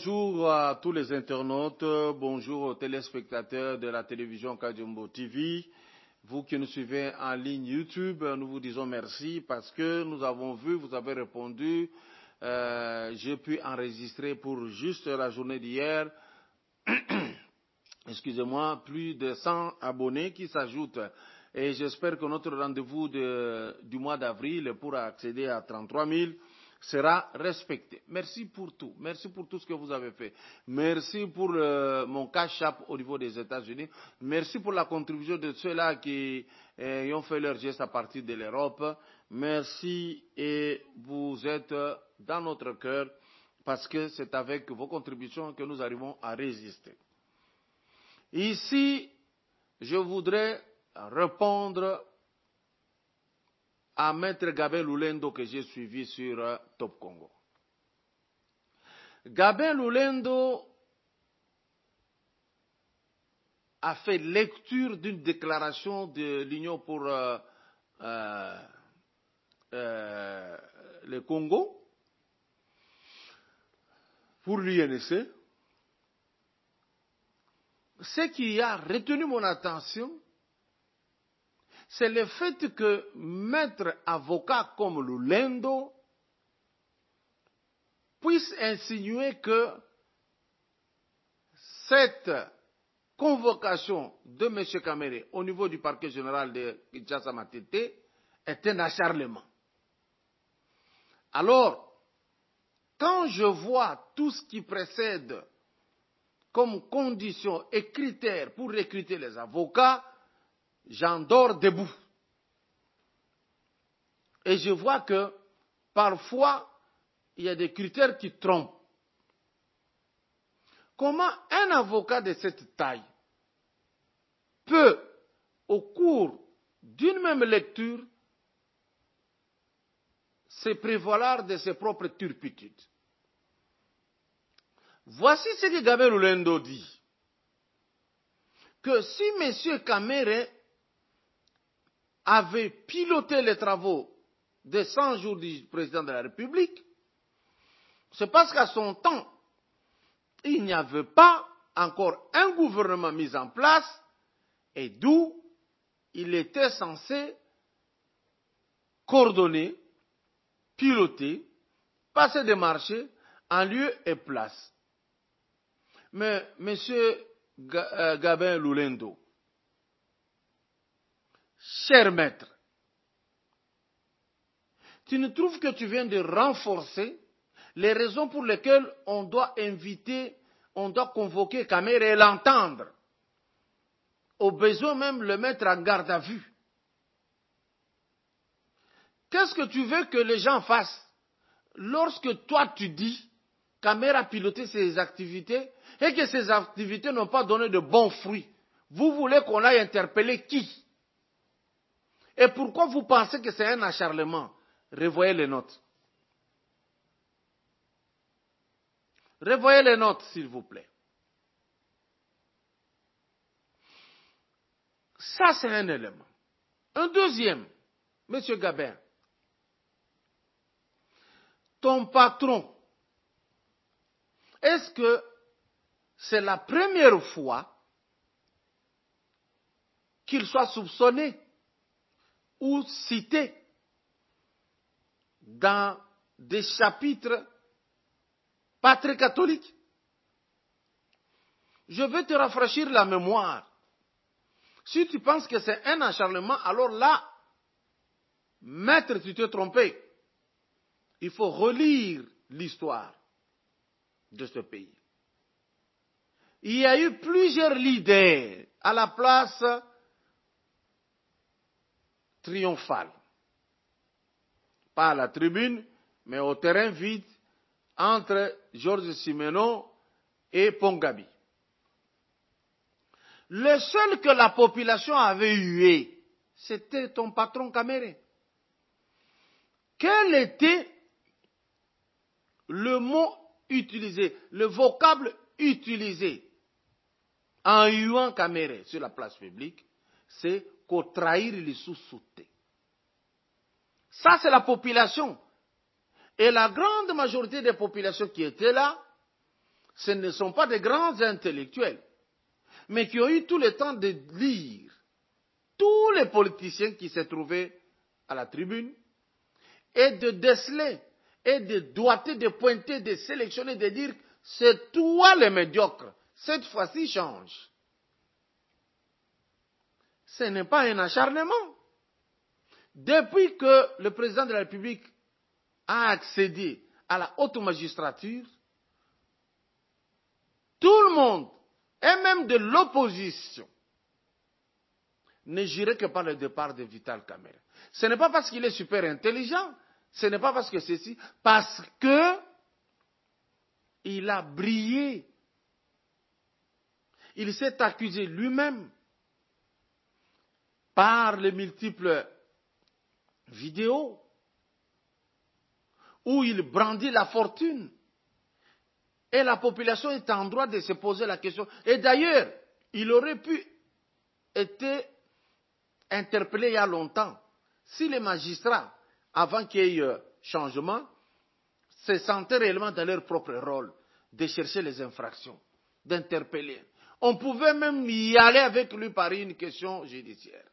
Bonjour à tous les internautes, bonjour aux téléspectateurs de la télévision Kajumbo TV. Vous qui nous suivez en ligne YouTube, nous vous disons merci parce que nous avons vu, vous avez répondu. J'ai pu enregistrer pour juste la journée d'hier, excusez-moi, plus de 100 abonnés qui s'ajoutent. Et j'espère que notre rendez-vous du mois d'avril pour accéder à 33 000 sera respecté. Merci pour tout. Merci pour tout ce que vous avez fait. Merci pour mon cash app au niveau des États-Unis. Merci pour la contribution de ceux-là qui ont fait leur geste à partir de l'Europe. Merci et vous êtes dans notre cœur parce que c'est avec vos contributions que nous arrivons à résister. Ici, je voudrais répondre à Maître Gabin Lulendo que j'ai suivi sur Top Congo. Gabin Lulendo a fait lecture d'une déclaration de l'Union pour le Congo, pour l'UNSC. Ce qui a retenu mon attention, c'est le fait que maître avocat comme Lulendo puisse insinuer que cette convocation de M. Kamere au niveau du parquet général de Kinshasa Matete est un acharnement. Alors, quand je vois tout ce qui précède comme conditions et critères pour recruter les avocats, j'en dors debout. Et je vois que parfois, il y a des critères qui trompent. Comment un avocat de cette taille peut, au cours d'une même lecture, se prévaloir de ses propres turpitudes? Voici ce que Gabin Lulendo dit. Que si M. Kamere avait piloté les travaux de 100 jours du président de la République, c'est parce qu'à son temps, il n'y avait pas encore un gouvernement mis en place et d'où il était censé coordonner, piloter, passer des marchés en lieu et place. Mais M. Gabin Lulendo, cher maître, tu ne trouves que tu viens de renforcer les raisons pour lesquelles on doit convoquer Kamere et l'entendre, au besoin même le mettre en garde à vue. Qu'est-ce que tu veux que les gens fassent lorsque toi tu dis Kamere a piloté ses activités et que ces activités n'ont pas donné de bons fruits? Vous voulez qu'on aille interpeller qui? Et pourquoi vous pensez que c'est un acharnement? Revoyez les notes. Revoyez les notes, s'il vous plaît. Ça, c'est un élément. Un deuxième, M. Gabin, ton patron, est-ce que c'est la première fois qu'il soit soupçonné ou cité dans des chapitres pas très catholiques? Je vais te rafraîchir la mémoire. Si tu penses que c'est un acharnement, alors là, maître, tu t'es trompé. Il faut relire l'histoire de ce pays. Il y a eu plusieurs leaders à la place triomphale. Pas à la tribune, mais au terrain vide entre Georges Simenon et Pongabi. Le seul que la population avait hué, c'était ton patron Kamere. Quel était le mot utilisé, le vocable utilisé en huant Kamere sur la place publique? C'est qu'au trahir les sous-sautés. Ça, c'est la population. Et la grande majorité des populations qui étaient là ce ne sont pas des grands intellectuels, mais qui ont eu tout le temps de lire tous les politiciens qui s'est trouvé à la tribune et de déceler et de doigter, de pointer, de sélectionner, de dire c'est toi le médiocre. Cette fois-ci change. Ce n'est pas un acharnement. Depuis que le président de la République a accédé à la haute magistrature, tout le monde, et même de l'opposition, ne jurait que par le départ de Vital Kamerhe. Ce n'est pas parce qu'il est super intelligent, ce n'est pas parce que ceci, parce que il a brillé. Il s'est accusé lui-même par les multiples vidéos où il brandit la fortune. Et la population est en droit de se poser la question. Et d'ailleurs, il aurait pu être interpellé il y a longtemps si les magistrats, avant qu'il y ait changement, se sentaient réellement dans leur propre rôle de chercher les infractions, d'interpeller. On pouvait même y aller avec lui par une question judiciaire.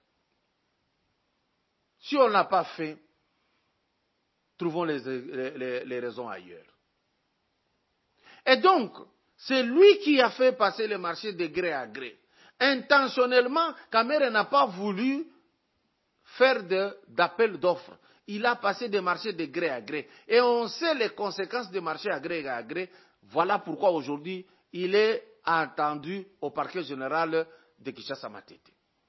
Si on ne l'a pas fait, trouvons les raisons ailleurs. Et donc, c'est lui qui a fait passer le marché de gré à gré. Intentionnellement, Kamerhe n'a pas voulu faire d'appel d'offres. Il a passé des marchés de gré à gré. Et on sait les conséquences des marchés à gré. Voilà pourquoi aujourd'hui, il est attendu au parquet général de Kinshasa-Matete.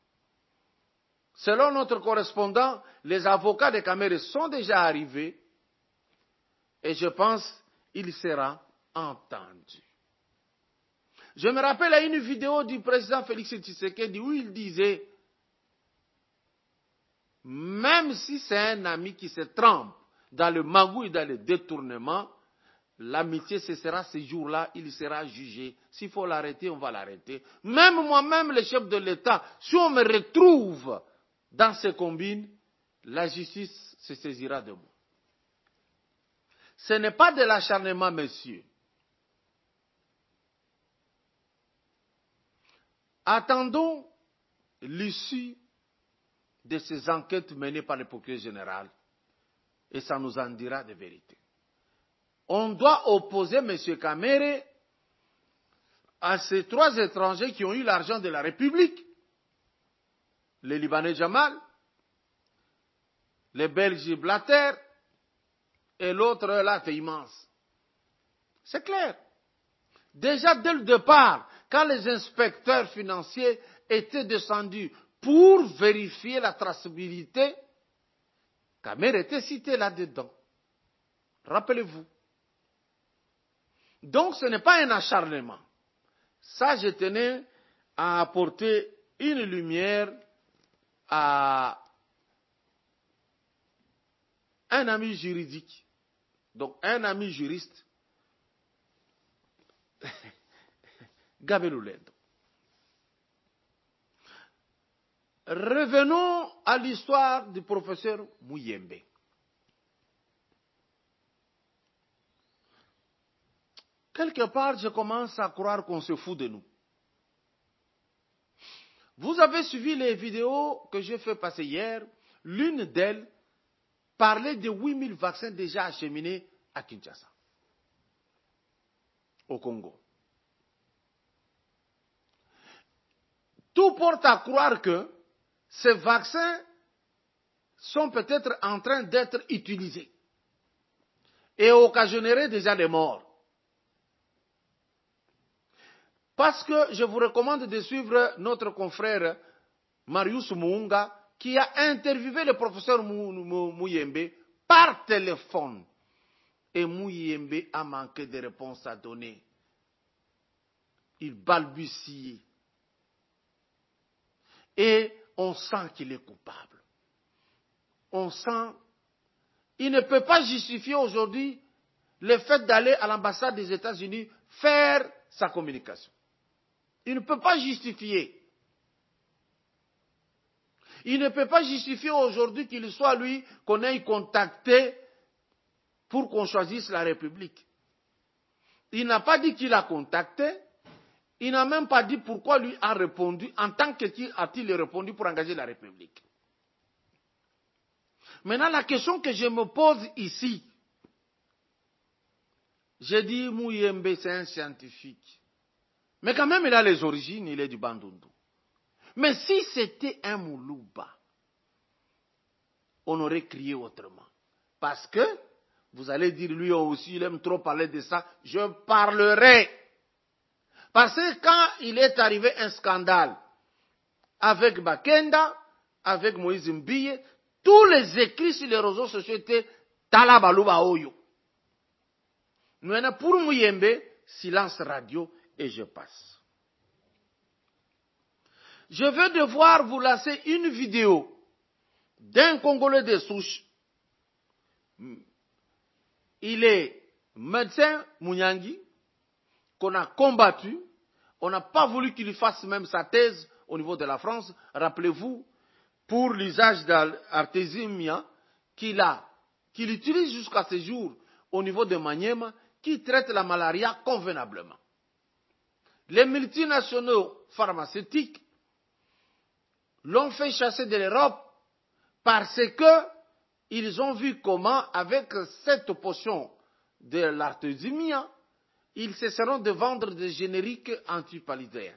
Selon notre correspondant, les avocats de Kamerhe sont déjà arrivés et je pense qu'il sera entendu. Je me rappelle à une vidéo du président Félix Tshisekedi où il disait, même si c'est un ami qui se trempe dans le magouille, dans le détournement, l'amitié cessera ce jour-là, il sera jugé. S'il faut l'arrêter, on va l'arrêter. Même moi-même, le chef de l'État, si on me retrouve dans ces combines, la justice se saisira de moi. Ce n'est pas de l'acharnement, messieurs. Attendons l'issue de ces enquêtes menées par le procureur général et ça nous en dira de vérité. On doit opposer M. Kamerhe à ces trois étrangers qui ont eu l'argent de la République, les Libanais Jamal, les Belges Blatter et l'autre là, Teimans. C'est clair. Déjà dès le départ, quand les inspecteurs financiers étaient descendus pour vérifier la traçabilité, Kamerhe était cité là-dedans. Rappelez-vous. Donc ce n'est pas un acharnement. Ça, je tenais à apporter une lumière à un ami juridique, donc un ami juriste, Gabelou Lendo. Revenons à l'histoire du professeur Muyembe. Quelque part, je commence à croire qu'on se fout de nous. Vous avez suivi les vidéos que j'ai fait passer hier. L'une d'elles parlait de 8000 vaccins déjà acheminés à Kinshasa, au Congo. Tout porte à croire que ces vaccins sont peut-être en train d'être utilisés et occasionneraient déjà des morts. Parce que je vous recommande de suivre notre confrère Marius Muunga qui a interviewé le professeur Muyembe par téléphone. Et Muyembe a manqué de réponses à donner. Il balbutie. Et on sent qu'il est coupable. On sent. Il ne peut pas justifier aujourd'hui le fait d'aller à l'ambassade des États-Unis faire sa communication. Il ne peut pas justifier. Il ne peut pas justifier aujourd'hui qu'il soit lui qu'on ait contacté pour qu'on choisisse la République. Il n'a pas dit qu'il a contacté. Il n'a même pas dit pourquoi lui a répondu. En tant que qui a-t-il répondu pour engager la République? Maintenant, la question que je me pose ici, j'ai dit Mouyembe, c'est un scientifique. Mais quand même, il a les origines, il est du Bandundu. Mais si c'était un Moulouba, on aurait crié autrement. Parce que, vous allez dire, lui aussi, il aime trop parler de ça. Je parlerai. Parce que quand il est arrivé un scandale avec Bakenda, avec Moïse Mbiye, tous les écrits sur les réseaux sociaux étaient Talabalouba Oyo. Maintenant, pour Mouyembe, silence radio et je passe. Je vais devoir vous lancer une vidéo d'un Congolais de souche. Il est médecin Mounyangi, qu'on a combattu. On n'a pas voulu qu'il fasse même sa thèse au niveau de la France. Rappelez-vous, pour l'usage d'artésimia qu'il utilise jusqu'à ce jour au niveau de Maniema, qui traite la malaria convenablement. Les multinationaux pharmaceutiques l'ont fait chasser de l'Europe parce qu'ils ont vu comment, avec cette potion de l'artésimia, ils cesseront de vendre des génériques antipaludéens.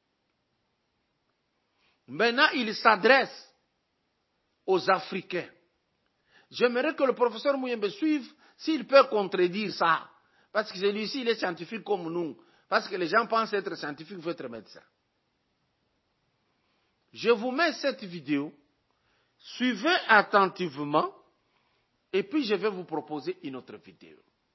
Maintenant, ils s'adressent aux Africains. J'aimerais que le professeur Mouyembe suive s'il peut contredire ça. Parce que celui-ci, il est scientifique comme nous. Parce que les gens pensent être scientifiques, il faut être médecin. Je vous mets cette vidéo. Suivez attentivement. Et puis, je vais vous proposer une autre vidéo.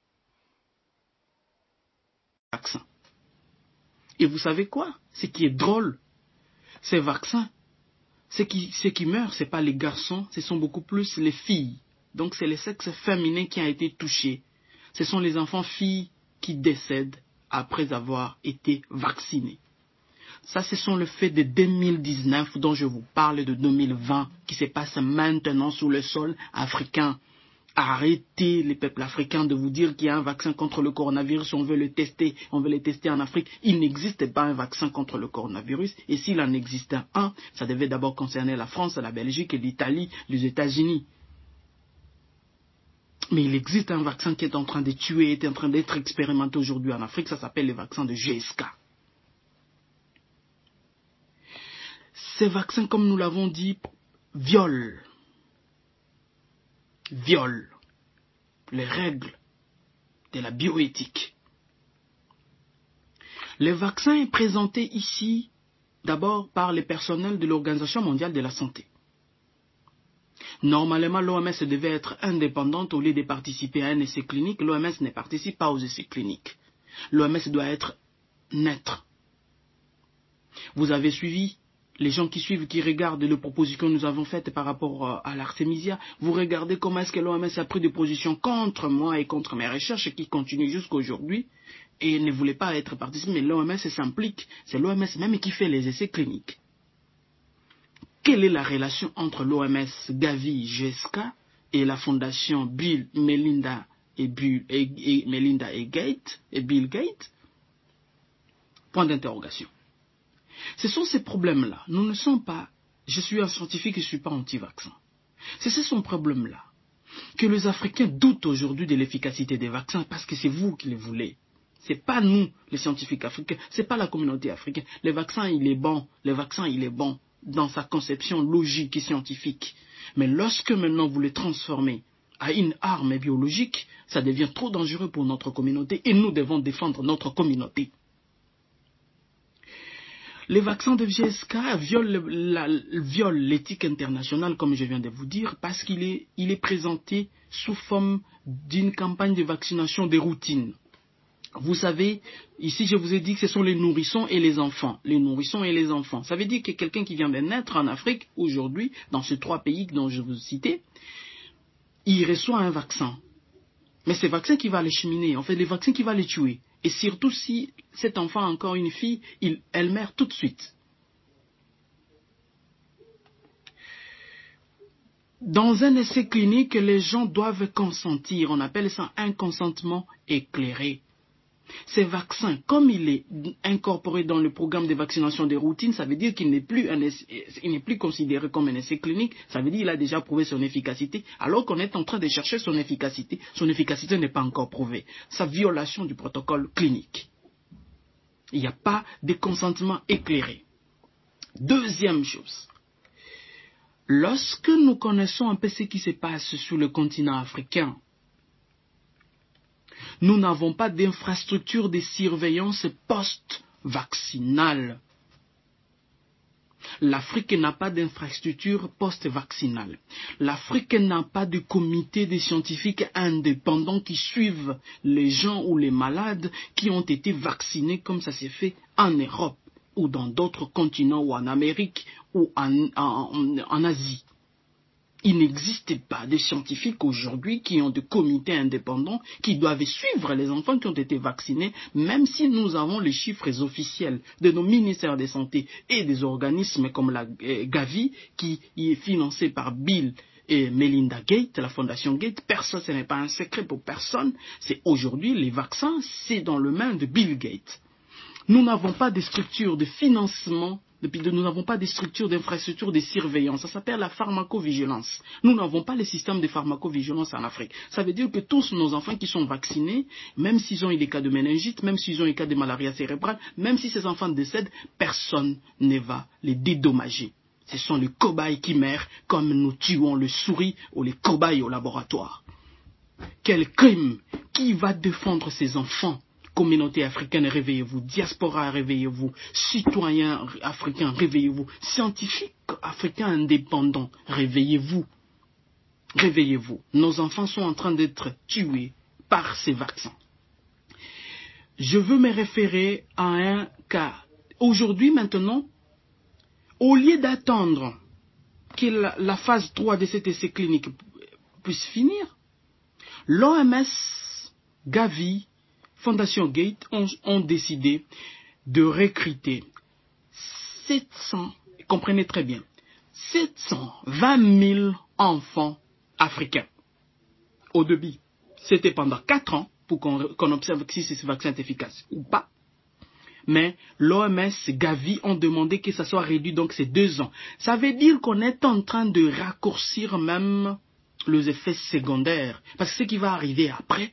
Et vous savez quoi? Ce qui est drôle, ces vaccins, ceux qui meurent, ce n'est pas les garçons, ce sont beaucoup plus les filles. Donc c'est le sexe féminin qui a été touché. Ce sont les enfants-filles qui décèdent après avoir été vaccinés. Ça, ce sont le fait de 2019 dont je vous parle, de 2020, qui se passe maintenant sur le sol africain. Arrêtez les peuples africains de vous dire qu'il y a un vaccin contre le coronavirus, on veut le tester en Afrique. Il n'existe pas un vaccin contre le coronavirus, et s'il en existait un, ça devait d'abord concerner la France, la Belgique, l'Italie, les États-Unis. Mais il existe un vaccin qui est en train de tuer, est en train d'être expérimenté aujourd'hui en Afrique, ça s'appelle le vaccin de GSK. Ces vaccins, comme nous l'avons dit, violent les règles de la bioéthique. Le vaccin est présenté ici d'abord par les personnels de l'Organisation mondiale de la santé. Normalement, l'OMS devait être indépendante au lieu de participer à un essai clinique. L'OMS ne participe pas aux essais cliniques. L'OMS doit être neutre. Vous avez suivi les gens qui suivent, qui regardent les propositions que nous avons faites par rapport à l'artémisia. Vous regardez comment est-ce que l'OMS a pris des positions contre moi et contre mes recherches qui continuent jusqu'à aujourd'hui et ne voulait pas être participé. Mais l'OMS s'implique. C'est l'OMS même qui fait les essais cliniques. Quelle est la relation entre l'OMS, Gavi, GSK et la fondation Bill, Melinda et Bill Gates? Point d'interrogation. Ce sont ces problèmes-là. Nous ne sommes pas... Je suis un scientifique et je ne suis pas anti-vaccin. C'est ce problème-là que les Africains doutent aujourd'hui de l'efficacité des vaccins parce que c'est vous qui les voulez. Ce n'est pas nous, les scientifiques africains. Ce n'est pas la communauté africaine. Le vaccin, il est bon. Le vaccin, il est bon dans sa conception logique et scientifique. Mais lorsque maintenant vous le transformez à une arme biologique, ça devient trop dangereux pour notre communauté et nous devons défendre notre communauté. Les vaccins de GSK violent l'éthique internationale, comme je viens de vous dire, parce qu'il est présenté sous forme d'une campagne de vaccination de routine. Vous savez, ici je vous ai dit que ce sont les nourrissons et les enfants. Les nourrissons et les enfants. Ça veut dire que quelqu'un qui vient de naître en Afrique, aujourd'hui, dans ces 3 pays dont je vous citais, il reçoit un vaccin. Mais c'est le vaccin qui va les cheminer, en fait, le vaccin qui va les tuer. Et surtout si cet enfant a encore une fille, elle meurt tout de suite. Dans un essai clinique, les gens doivent consentir. On appelle ça un consentement éclairé. Ces vaccins, comme il est incorporé dans le programme de vaccination de routine, ça veut dire qu'il n'est plus, considéré comme un essai clinique, ça veut dire qu'il a déjà prouvé son efficacité, alors qu'on est en train de chercher son efficacité n'est pas encore prouvée. Sa violation du protocole clinique. Il n'y a pas de consentement éclairé. Deuxième chose, lorsque nous connaissons un peu ce qui se passe sur le continent africain, nous n'avons pas d'infrastructure de surveillance post-vaccinale. L'Afrique n'a pas d'infrastructure post-vaccinale. L'Afrique n'a pas de comité de scientifiques indépendants qui suivent les gens ou les malades qui ont été vaccinés comme ça s'est fait en Europe ou dans d'autres continents ou en Amérique ou en Asie. Il n'existe pas de scientifiques aujourd'hui qui ont des comités indépendants qui doivent suivre les enfants qui ont été vaccinés, même si nous avons les chiffres officiels de nos ministères de santé et des organismes comme la Gavi, qui est financé par Bill et Melinda Gates, la fondation Gates. Personne, ce n'est pas un secret pour personne. C'est aujourd'hui, les vaccins, c'est dans le main de Bill Gates. Nous n'avons pas de structure de financement, nous n'avons pas de structure d'infrastructure de surveillance. Ça s'appelle la pharmacovigilance. Nous n'avons pas le système de pharmacovigilance en Afrique. Ça veut dire que tous nos enfants qui sont vaccinés, même s'ils ont eu des cas de méningite, même s'ils ont eu des cas de malaria cérébrale, même si ces enfants décèdent, personne ne va les dédommager. Ce sont les cobayes qui meurent comme nous tuons le souris ou les cobayes au laboratoire. Quel crime! Qui va défendre ces enfants? Communauté africaine, réveillez-vous. Diaspora, réveillez-vous. Citoyens africains, réveillez-vous. Scientifiques africains indépendants, réveillez-vous. Réveillez-vous. Nos enfants sont en train d'être tués par ces vaccins. Je veux me référer à un cas. Aujourd'hui, maintenant, au lieu d'attendre que la phase 3 de cet essai clinique puisse finir, l'OMS, Gavi, Fondation Gates ont décidé de recruter 700, comprenez très bien, 720 000 enfants africains. Au début, c'était pendant 4 ans pour qu'on observe si ce vaccin est efficace ou pas. Mais l'OMS, Gavi ont demandé que ça soit réduit, donc c'est 2 ans. Ça veut dire qu'on est en train de raccourcir même les effets secondaires. Parce que ce qui va arriver après,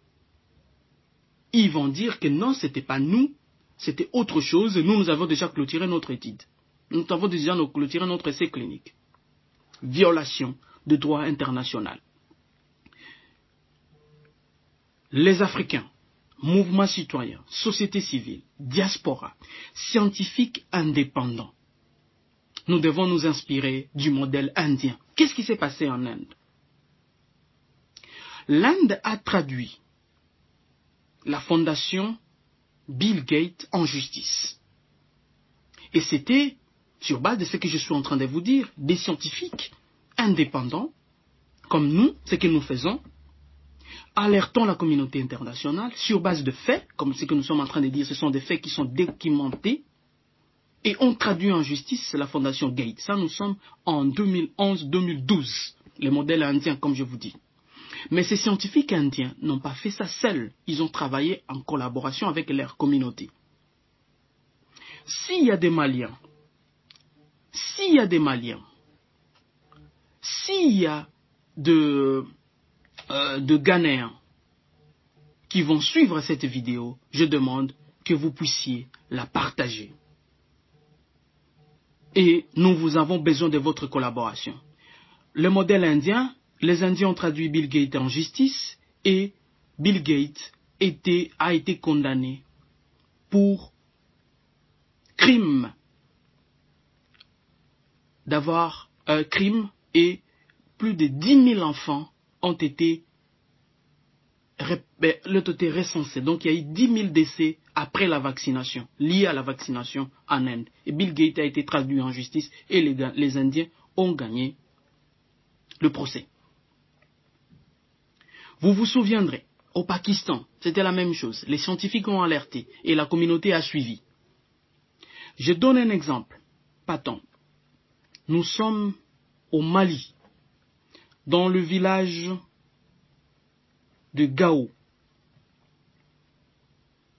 ils vont dire que non, c'était pas nous, c'était autre chose. Nous avons déjà clôturé notre étude. Nous avons déjà clôturé notre essai clinique. Violation de droit international. Les Africains, mouvements citoyens, société civile, diaspora, scientifiques indépendants, nous devons nous inspirer du modèle indien. Qu'est-ce qui s'est passé en Inde? L'Inde a traduit la fondation Bill Gates en justice. Et c'était, sur base de ce que je suis en train de vous dire, des scientifiques indépendants, comme nous, ce que nous faisons, alertons la communauté internationale sur base de faits, comme ce que nous sommes en train de dire, ce sont des faits qui sont documentés, et on traduit en justice la fondation Gates. Ça, nous sommes en 2011-2012, le modèle indien, comme je vous dis. Mais ces scientifiques indiens n'ont pas fait ça seuls. Ils ont travaillé en collaboration avec leur communauté. S'il y a des Maliens, s'il y a de Ghanéens qui vont suivre cette vidéo, je demande que vous puissiez la partager. Et nous vous avons besoin de votre collaboration. Le modèle indien, les Indiens ont traduit Bill Gates en justice et Bill Gates a été condamné pour crime et plus de 10 000 enfants ont été recensés. Donc il y a eu 10 000 décès après la vaccination, liés à la vaccination en Inde. Et Bill Gates a été traduit en justice et les Indiens ont gagné le procès. Vous vous souviendrez, au Pakistan, c'était la même chose. Les scientifiques ont alerté et la communauté a suivi. Je donne un exemple patent. Nous sommes au Mali, dans le village de Gao.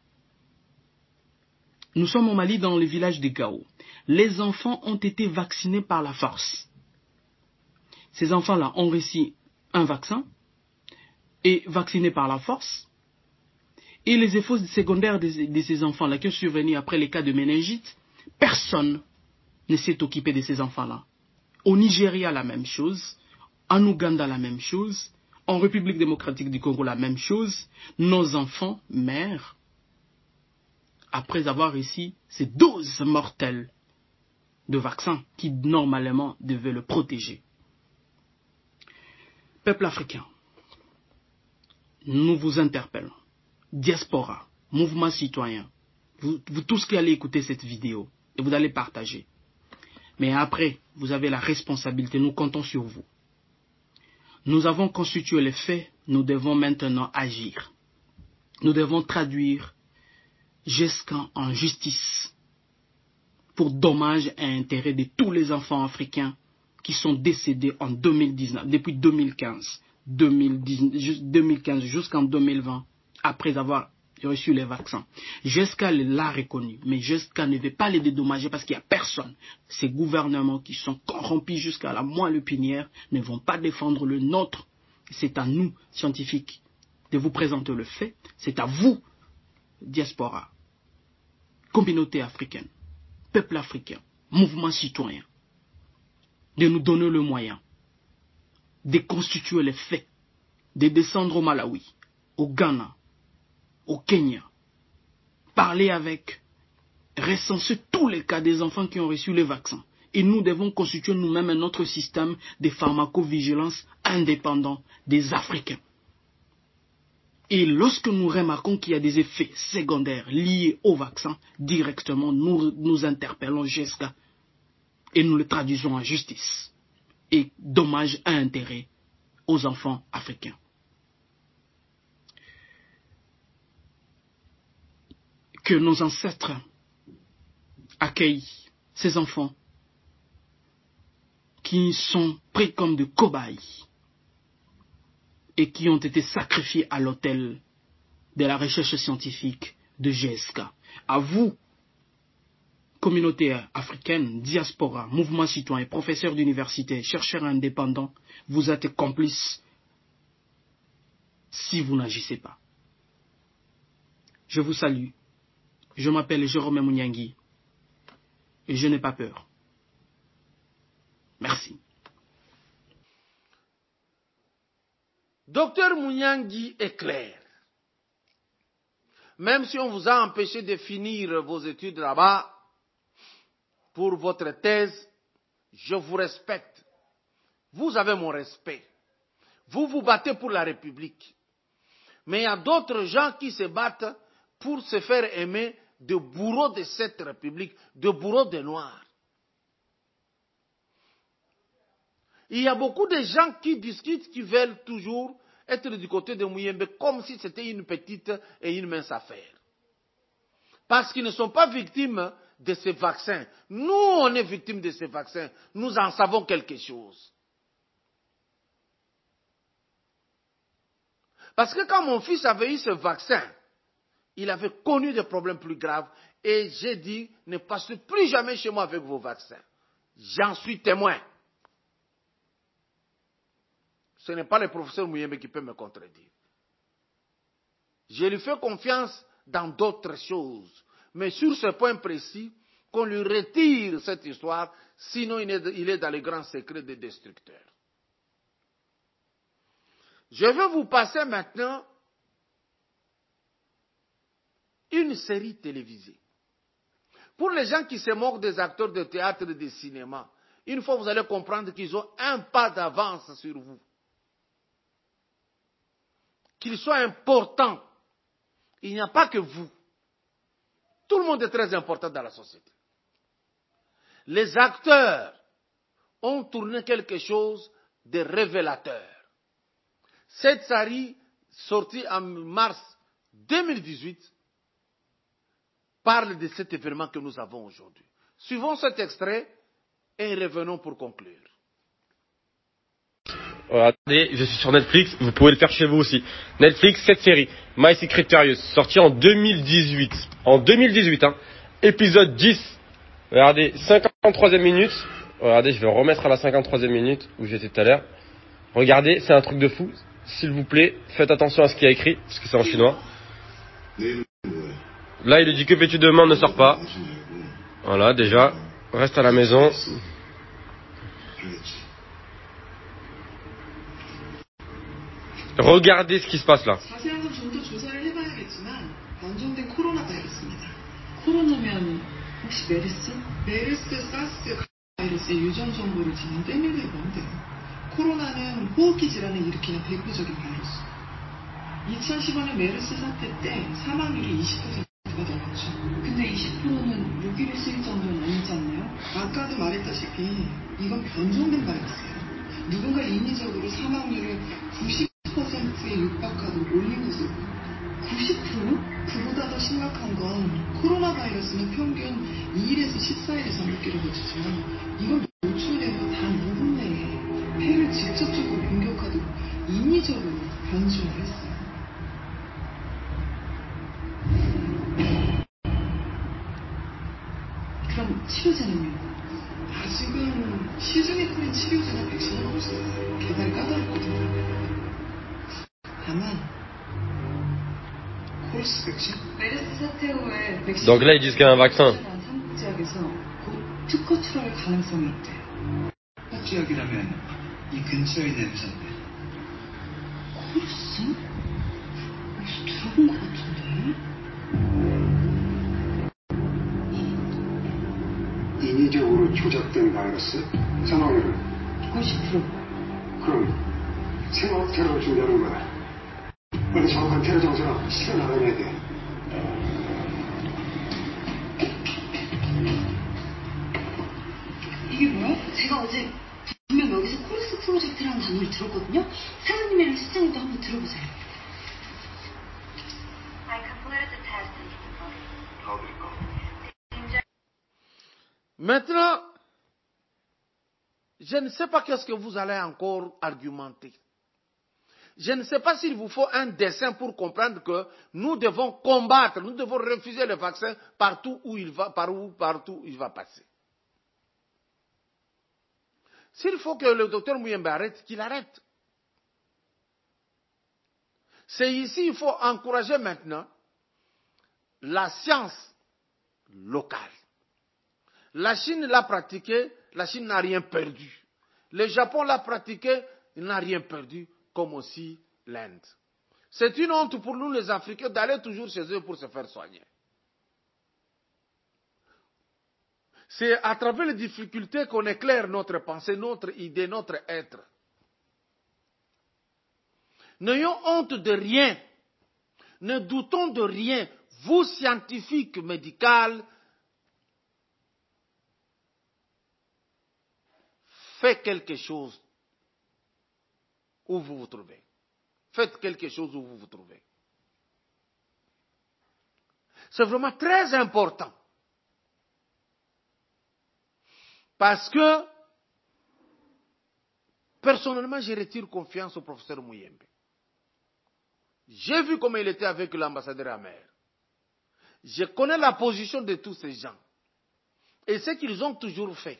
Nous sommes au Mali dans le village de Gao. Les enfants ont été vaccinés par la force. Ces enfants-là ont reçu un vaccin et vaccinés par la force. Et les effets secondaires de ces enfants-là qui ont survenu après les cas de méningite, personne ne s'est occupé de ces enfants-là. Au Nigeria, la même chose. En Ouganda, la même chose. En République démocratique du Congo, la même chose. Nos enfants meurent après avoir reçu ces doses mortelles de vaccins qui, normalement, devaient le protéger. Peuple africain, nous vous interpellons. Diaspora, mouvement citoyen, vous tous qui allez écouter cette vidéo et vous allez partager. Mais après, vous avez la responsabilité, nous comptons sur vous. Nous avons constitué les faits, nous devons maintenant agir. Nous devons traduire GESCAM en justice pour dommages et intérêts de tous les enfants africains qui sont décédés en 2019, depuis 2015 jusqu'en 2020, après avoir reçu les vaccins. GESCA l'a reconnu, mais GESCA ne veut pas les dédommager parce qu'il n'y a personne. Ces gouvernements qui sont corrompus jusqu'à la moelle épinière ne vont pas défendre le nôtre. C'est à nous, scientifiques, de vous présenter le fait. C'est à vous, diaspora, communauté africaine, peuple africain, mouvement citoyen, de nous donner le moyen de constituer les faits, de descendre au Malawi, au Ghana, au Kenya, parler avec, recenser tous les cas des enfants qui ont reçu les vaccins. Et nous devons constituer nous-mêmes notre système de pharmacovigilance indépendant des Africains. Et lorsque nous remarquons qu'il y a des effets secondaires liés au vaccin, directement nous interpellons GESCA et nous le traduisons en justice et dommages à intérêt aux enfants africains. Que nos ancêtres accueillent ces enfants qui sont pris comme des cobayes et qui ont été sacrifiés à l'autel de la recherche scientifique de GESCA. À vous, communauté africaine, diaspora, mouvement citoyen, professeurs d'université, chercheurs indépendants, vous êtes complices si vous n'agissez pas. Je vous salue. Je m'appelle Jérôme Mouniangui et je n'ai pas peur. Merci. Docteur Mouniangui est clair. Même si on vous a empêché de finir vos études là-bas, pour votre thèse, je vous respecte. Vous avez mon respect. Vous vous battez pour la République. Mais il y a d'autres gens qui se battent pour se faire aimer de bourreaux de cette République, de bourreaux des Noirs. Il y a beaucoup de gens qui discutent, qui veulent toujours être du côté de Muyembe comme si c'était une petite et une mince affaire. Parce qu'ils ne sont pas victimes de ces vaccins. Nous, on est victimes de ces vaccins. Nous en savons quelque chose. Parce que quand mon fils avait eu ce vaccin, il avait connu des problèmes plus graves. Et j'ai dit, ne passez plus jamais chez moi avec vos vaccins. J'en suis témoin. Ce n'est pas le professeur Mouyembe qui peut me contredire. Je lui fais confiance dans d'autres choses. Mais sur ce point précis, qu'on lui retire cette histoire, sinon il est dans les grands secrets des destructeurs. Je vais vous passer maintenant une série télévisée. Pour les gens qui se moquent des acteurs de théâtre et de cinéma, une fois vous allez comprendre qu'ils ont un pas d'avance sur vous. Qu'ils soient importants. Il n'y a pas que vous. Tout le monde est très important dans la société. Les acteurs ont tourné quelque chose de révélateur. Cette série, sortie en mars 2018, parle de cet événement que nous avons aujourd'hui. Suivons cet extrait et revenons pour conclure. Attendez, je suis sur Netflix, vous pouvez le faire chez vous aussi. Netflix, cette série, My Secret Curious, sortie en 2018. En 2018, hein. épisode 10. Regardez, 53e minute. Regardez, je vais remettre à la 53e minute où j'étais tout à l'heure. Regardez, c'est un truc de fou. S'il vous plaît, faites attention à ce qu'il y a écrit, parce que c'est en chinois. Là, il dit que fais-tu demain, ne sors pas. Voilà, déjà, reste à la maison. Regardez ce qui se passe là. 코로나면 혹시 메르스? 메르스, 사스, 바이러스의 유전 정보를 지닌 떼밀리가 뭔데요? 코로나는 호흡기 질환을 일으키는 대표적인 바이러스. 2015년 메르스 사태 때 사망률이 20%가 넘었죠. 근데 20%는 무기를 쓰일 정도는 아니지 않나요? 아까도 말했다시피 이건 변종된 바이러스예요. 누군가 인위적으로 사망률을 90%에 육박하도록 올린 것으로 90%? 그보다 더 심각한 건 코로나 바이러스는 평균 2일에서 14일에서 감기를 거치지만 이건 노출되면 단 5분 내에 폐를 직접적으로 공격하도록 인위적으로 변종을 했어요. 그럼 치료제는요? 아직은 시중에 뿌린 치료제나 백신은 없어요. 개발이 까다롭거든요. 다만 코르스 백신? 메르스 사태 후에 백신 Donc là, ils disent qu'il y a un vaccin. 삼국지약에서 곧 특허 출원할 가능성이 있대. 특허지약이라면 이 근처에 있는 회사인데. 코르스? 어디서 들어본 것 같은데? 인위적으로 조작된 바이러스 사망률은 90%. 그럼 생화학 테러를 준비하는 거야. 빨리 정확한 테러 장소랑 시간 알아내야 돼. 이게 뭐야? 제가 어제 분명 여기서 코르스 프로젝트라는 단어를 들었거든요. 사장님이랑 시장님도 한번 들어보세요. I completed the test and you can vote. Maintenant, je ne sais pas qu'est-ce que vous allez encore argumenter. Je ne sais pas s'il vous faut un dessin pour comprendre que nous devons combattre, nous devons refuser le vaccin partout où il va, partout où il va passer. S'il faut que le docteur Mouyembe arrête, qu'il arrête. C'est ici, il faut encourager maintenant la science locale. La Chine l'a pratiqué, la Chine n'a rien perdu. Le Japon l'a pratiqué, il n'a rien perdu, comme aussi l'Inde. C'est une honte pour nous les Africains d'aller toujours chez eux pour se faire soigner. C'est à travers les difficultés qu'on éclaire notre pensée, notre idée, notre être. N'ayons honte de rien. Ne doutons de rien. Vous, scientifiques, médicaux, faites quelque chose où vous vous trouvez. Faites quelque chose où vous vous trouvez. C'est vraiment très important. Parce que, personnellement, je retire confiance au professeur Mouyembe. J'ai vu comment il était avec l'ambassadeur Amer. Je connais la position de tous ces gens. Et ce qu'ils ont toujours fait.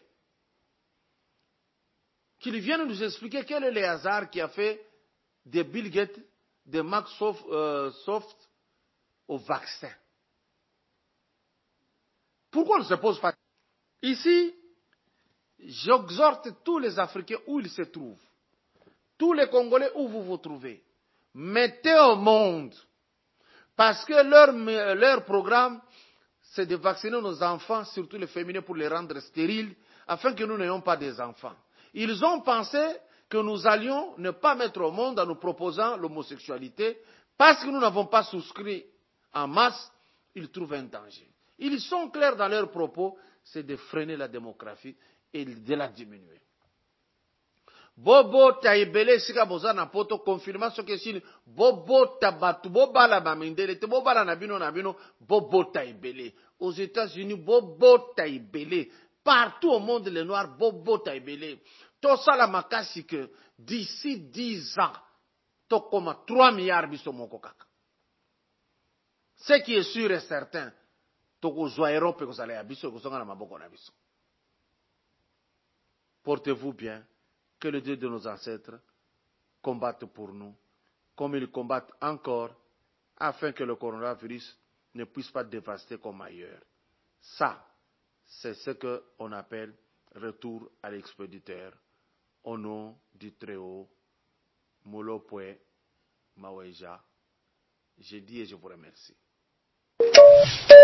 Qu'ils viennent nous expliquer quel est le hasard qui a fait de Bill Gates, de Microsoft au vaccin. Pourquoi on ne se pose pas? Ici, j'exhorte tous les Africains où ils se trouvent, tous les Congolais où vous vous trouvez, mettez au monde, parce que leur programme, c'est de vacciner nos enfants, surtout les féminins, pour les rendre stériles, afin que nous n'ayons pas des enfants. Ils ont pensé que nous allions ne pas mettre au monde en nous proposant l'homosexualité, parce que nous n'avons pas souscrit en masse, ils trouvent un danger. Ils sont clairs dans leurs propos, c'est de freiner la démographie et de la diminuer. Bobo taibele sika bozana poto confirmation que si bobo tabatu bobala bamindele te bobala nabino bobo taibele. Aux États-Unis bobo taibele. Partout au monde les noirs bobo taibele. To sala makasi que d'ici 10 ans to koma 3 milliards biso moko kaka. Ce qui est sûr et certain, tokozwa Europe kozala ya biso kozonga na maboko na biso. Portez-vous bien, que le Dieu de nos ancêtres combatte pour nous, comme il combatte encore, afin que le coronavirus ne puisse pas dévaster comme ailleurs. Ça, c'est ce qu'on appelle retour à l'expéditeur. Au nom du Très-Haut, Molopwe Maweja, je dis et je vous remercie.